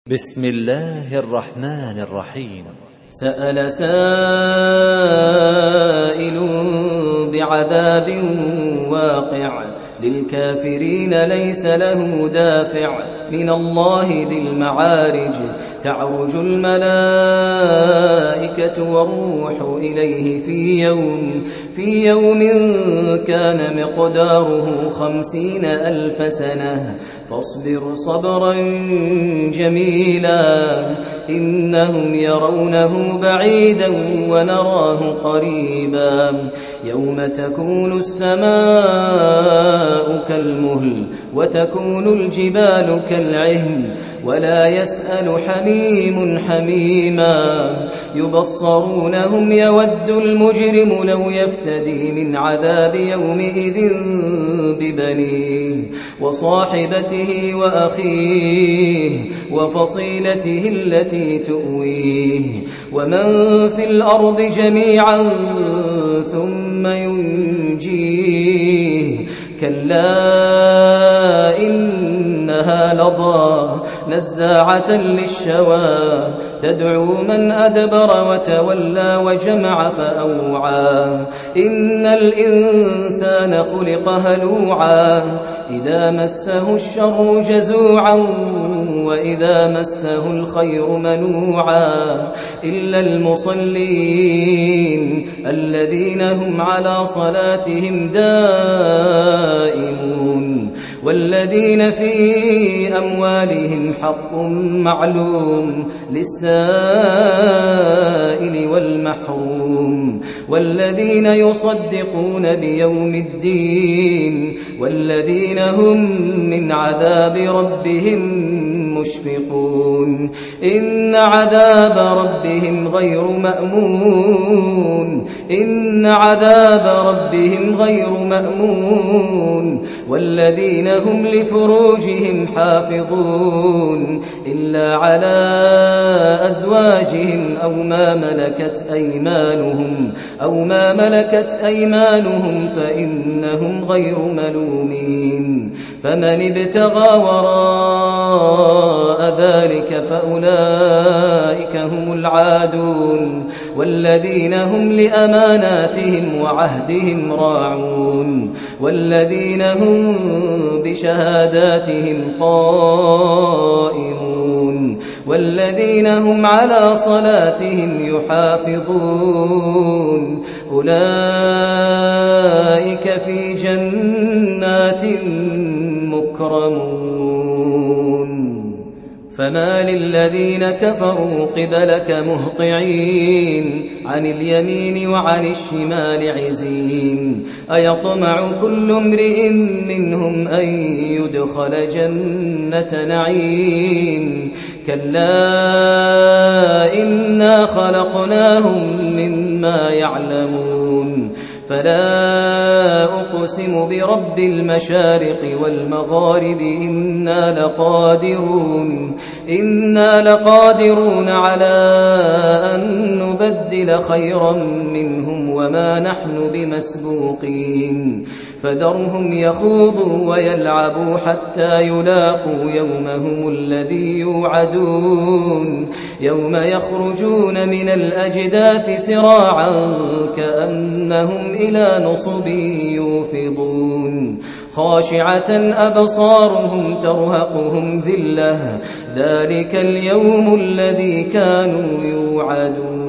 بسم الله الرحمن الرحيم. سأل سائل بعذاب واقع للكافرين ليس له دافع من الله ذي المعارج تعرج الملائكة والروح إليه في يوم كان مقداره 50,000 سنة فاصبر صبرا جميلا إنهم يرونه بعيدا ونراه قريبا يوم تكون السماء كالمهل وتكون الجبال كالعهن ولا يسأل حميم حميما يبصرونهم يود المجرم لو يفتدي من عذاب يومئذ ببنيه وصاحبته وأخيه وفصيلته التي تؤويه ومن في الأرض جميعا ثم ينجيه كلا إنها لظى نزاعة للشوى تدعو من أدبر وتولى وجمع فأوعى إن الإنسان خلق هلوعا إذا مسه الشر جزوعا وإذا مسه الخير منوعا إلا المصلين الذين هم على صلاتهم دائمون والذين في أموالهم حق معلوم للسائل والمحروم والذين يصدقون بيوم الدين والذين هم من عذاب ربهم مشفقون إن عذاب ربهم غير مأمون إن عذاب ربهم غير مأمون والذين هم لفروجهم حافظون إلا على أزواجهم أو ما ملكت أيمانهم فإنهم غير ملومين فمن ابتغى وراء ذلك فأولئك هم العادون والذين هم لأماناتهم وعهدهم راعون والذين هم بشهاداتهم قائمون والذين هم على صلاتهم يحافظون أولئك في جنات مكرمون فما للذين كفروا قبلك مهطعين عن اليمين وعن الشمال عزين أيطمع كل امرئ منهم أن يدخل جنة نعيم كلا إنا خلقناهم مما يعلمون فلا أقسم برب المشارق والمغارب إنا لقادرون على أن نبدل خيرا منهم وما نحن بمسبوقين فذرهم يخوضوا ويلعبوا حتى يلاقوا يومهم الذي يوعدون يوم يخرجون من الأجداث سراعا كأنهم إلى نصب يوفضون خاشعة أبصارهم ترهقهم ذلة ذلك اليوم الذي كانوا يوعدون.